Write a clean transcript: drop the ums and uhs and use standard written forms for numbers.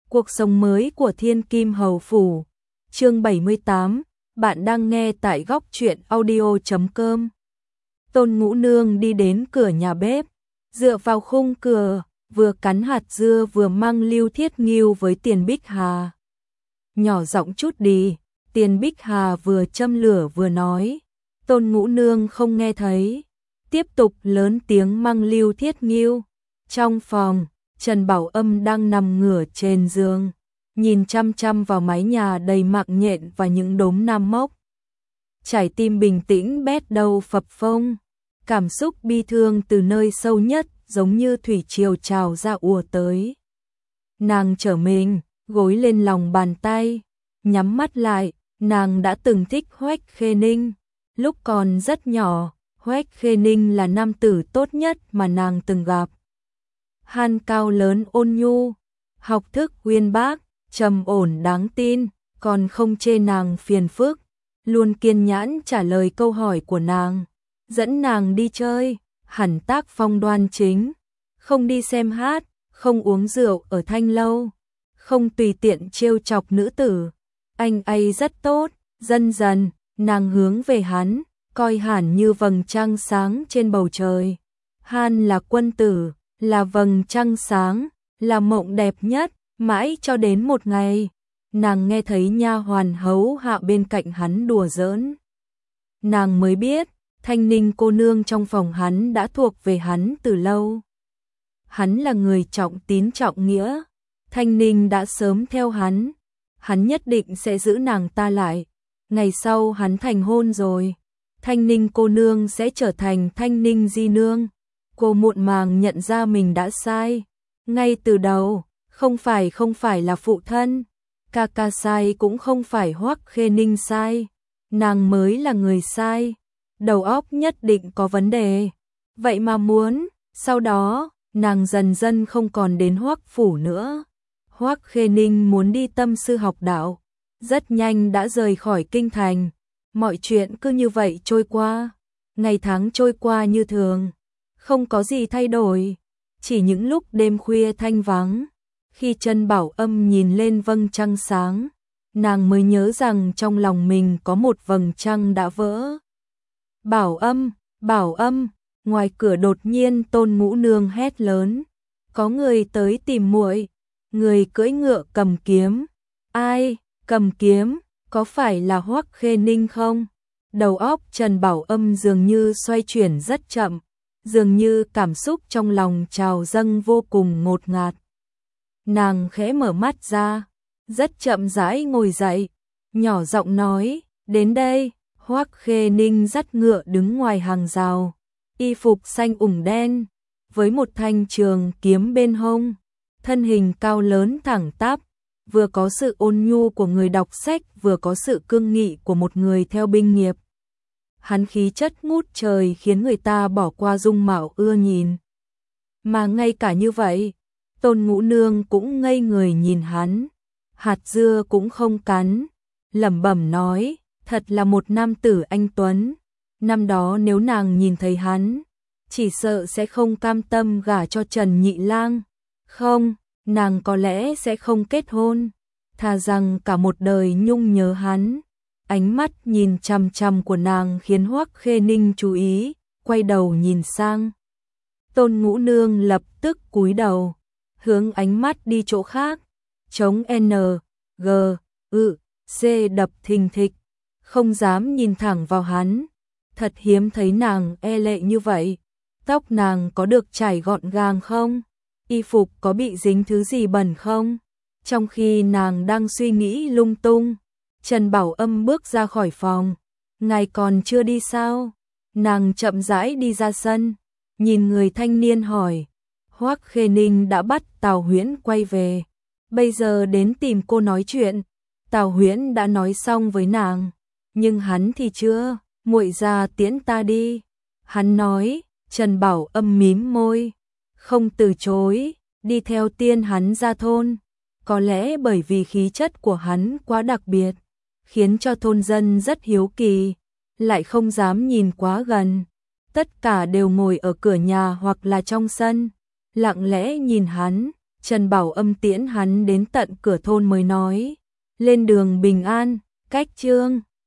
Cuộc sống mới của Thiên Kim Hầu Phủ. Chương 78, bạn đang nghe tại góc truyện audio.com. Tôn Ngũ Nương đi đến cửa nhà bếp, dựa vào khung cửa, vừa cắn hạt dưa vừa mang Lưu Thiết Nghiêu với Tiền Bích Hà. Nhỏ giọng chút đi, Tiền Bích Hà vừa châm lửa vừa nói. Tôn Ngũ Nương không nghe thấy, tiếp tục lớn tiếng mang Lưu Thiết Nghiêu. Trong phòng, Trần Bảo Âm đang nằm ngửa trên giường, nhìn chăm chăm vào mái nhà đầy mạng nhện và những đốm nam mốc. Trái tim bình tĩnh bét đầu phập phồng, cảm xúc bi thương từ nơi sâu nhất giống như thủy triều trào ra ùa tới. Nàng trở mình, gối lên lòng bàn tay, nhắm mắt lại, nàng đã từng thích Hoách Khê Ninh. Lúc còn rất nhỏ, Hoách Khê Ninh là nam tử tốt nhất mà nàng từng gặp. Hắn cao lớn ôn nhu, học thức uyên bác, trầm ổn đáng tin, còn không chê nàng phiền phức, luôn kiên nhẫn trả lời câu hỏi của nàng, dẫn nàng đi chơi, hẳn tác phong đoan chính, không đi xem hát, không uống rượu ở thanh lâu, không tùy tiện trêu chọc nữ tử. Anh ấy rất tốt. Dần dần, nàng hướng về hắn, coi hắn như vầng trăng sáng trên bầu trời. Hắn là quân tử, là vầng trăng sáng, là mộng đẹp nhất, mãi cho đến một ngày, nàng nghe thấy nha hoàn hấu hạ bên cạnh hắn đùa giỡn. Nàng mới biết, Thanh Ninh cô nương trong phòng hắn đã thuộc về hắn từ lâu. Hắn là người trọng tín trọng nghĩa, Thanh Ninh đã sớm theo hắn nhất định sẽ giữ nàng ta lại. Ngày sau hắn thành hôn rồi, Thanh Ninh cô nương sẽ trở thành Thanh Ninh di nương. Cô muộn màng nhận ra mình đã sai. Ngay từ đầu, không phải là phụ thân, ca ca sai cũng không phải Hoắc Khê Ninh sai. Nàng mới là người sai, đầu óc nhất định có vấn đề. Vậy mà sau đó, nàng dần dần không còn đến Hoắc phủ nữa. Hoắc Khê Ninh muốn đi tâm sư học đạo, rất nhanh đã rời khỏi kinh thành. Mọi chuyện cứ như vậy trôi qua, ngày tháng trôi qua như thường, không có gì thay đổi, chỉ những lúc đêm khuya thanh vắng, khi Trần Bảo Âm nhìn lên vầng trăng sáng, nàng mới nhớ rằng trong lòng mình có một vầng trăng đã vỡ. Bảo Âm, ngoài cửa đột nhiên Tôn Ngũ Nương hét lớn, có người tới tìm muội. Người cưỡi ngựa cầm kiếm. Ai cầm kiếm? Có phải là Hoắc Khê Ninh không? Đầu óc Trần Bảo Âm dường như xoay chuyển rất chậm, dường như cảm xúc trong lòng trào dâng vô cùng ngột ngạt. Nàng khẽ mở mắt ra, rất chậm rãi ngồi dậy, nhỏ giọng nói, đến đây. Hoắc Khê Ninh dắt ngựa đứng ngoài hàng rào, y phục xanh ủng đen, với một thanh trường kiếm bên hông, thân hình cao lớn thẳng tắp, vừa có sự ôn nhu của người đọc sách, vừa có sự cương nghị của một người theo binh nghiệp. Hắn khí chất ngút trời khiến người ta bỏ qua dung mạo ưa nhìn. Mà ngay cả như vậy, Tôn Ngũ Nương cũng ngây người nhìn hắn, hạt dưa cũng không cắn, lẩm bẩm nói, thật là một nam tử anh tuấn. Năm đó nếu nàng nhìn thấy hắn, chỉ sợ sẽ không cam tâm gả cho Trần Nhị Lang. Không, nàng có lẽ sẽ không kết hôn, thà rằng cả một đời nhung nhớ hắn. Ánh mắt nhìn chằm chằm của nàng khiến Hoắc Khê Ninh chú ý, quay đầu nhìn sang. Tôn Ngũ Nương lập tức cúi đầu, hướng ánh mắt đi chỗ khác, trống N, G, C đập thình thịch, không dám nhìn thẳng vào hắn. Thật hiếm thấy nàng e lệ như vậy. Tóc nàng có được chải gọn gàng không? Y phục có bị dính thứ gì bẩn không? Trong khi nàng đang suy nghĩ lung tung, Trần Bảo Âm bước ra khỏi phòng. Ngài còn chưa đi sao? Nàng chậm rãi đi ra sân, nhìn người thanh niên hỏi. Hoắc Khê Ninh đã bắt Tào Huyễn quay về, bây giờ đến tìm cô nói chuyện. Tào Huyễn đã nói xong với nàng, nhưng hắn thì chưa. Muội ra tiễn ta đi, hắn nói. Trần Bảo Âm mím môi, không từ chối, đi theo tiên hắn ra thôn. Có lẽ bởi vì khí chất của hắn quá đặc biệt, khiến cho thôn dân rất hiếu kỳ, lại không dám nhìn quá gần. Tất cả đều ngồi ở cửa nhà hoặc là trong sân, lặng lẽ nhìn hắn. Trần Bảo Âm tiễn hắn đến tận cửa thôn mới nói, lên đường bình an, cách Trương